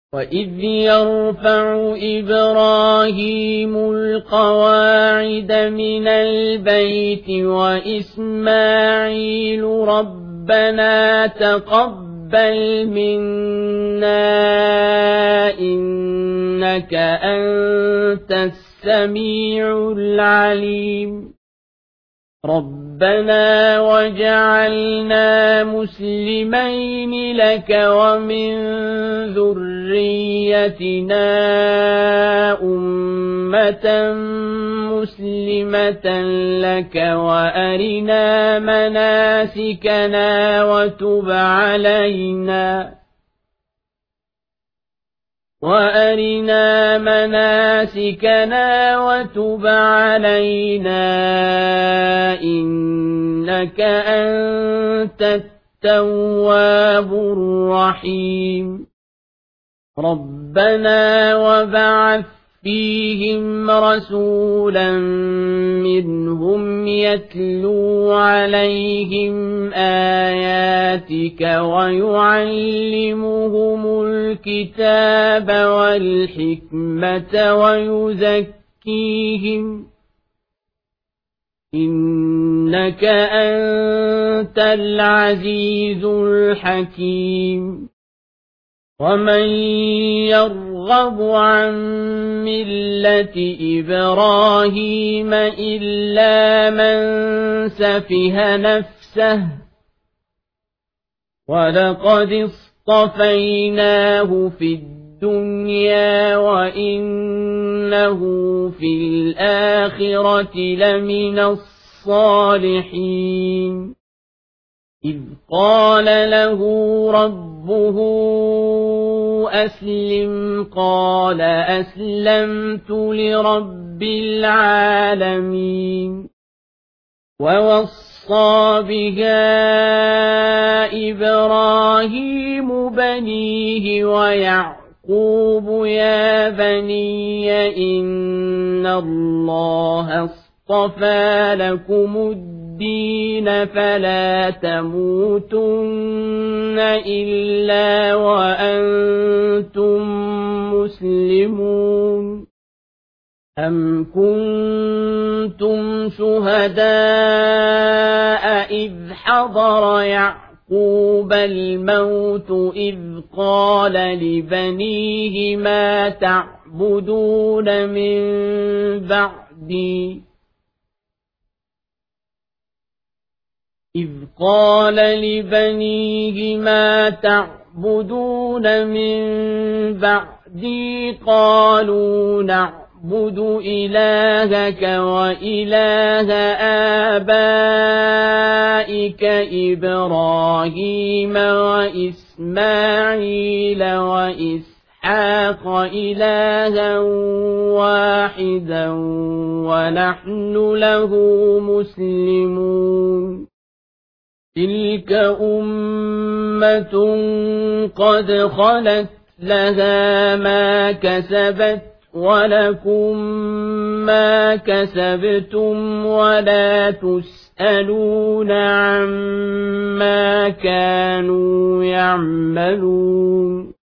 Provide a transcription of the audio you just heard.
وَإِذْ يَرْفَعُ إِبْرَاهِيمُ الْقَوَاعِدَ مِنَ الْبَيْتِ وَإِسْمَاعِيلُ رَبَّنَا تَقَبَّلْ مِنَّا إِنَّكَ أَنْتَ السَّمِيعُ الْعَلِيمُ رَبَّنَا وَاجْعَلْنَا مُسْلِمَيْنِ لَكَ وَمِنْ ذُرِّيَّتِنَا أُمَّةً مُسْلِمَةً لَكَ وَأَرِنَا مناسكنا وتب علينا إنك أنت التواب الرحيم ربنا وابعث فيهم رسولا منهم يتلو عليهم آياتك ويعلمهم الكتاب والحكمة ويزكيهم إنك أنت العزيز الحكيم ومن يرغب عن ملة إبراهيم إلا من سفه نفسه ولقد اصطفيناه في الدنيا وإنه في الآخرة لمن الصالحين إذ قال له ربه أسلم قال أسلمت لرب العالمين ووصى بها إبراهيم بنيه ويعقوب يا بني إن الله اصطفى لكم الدين فلا تموتن إلا وأنتم مسلمون أم كنتم شهداء إذ حضر يعقوب الموت إذ قال لبنيه ما تعبدون من بعدي إذ قال لبنيه ما تعبدون من بعدي قالوا نعبد إلهك وإله آبائك إبراهيم وإسماعيل وإسحاق إلها واحدا ونحن له مسلمون تلك أمة قد خلت لها ما كسبت ولكم ما كسبتم ولا تسألون عما كانوا يعملون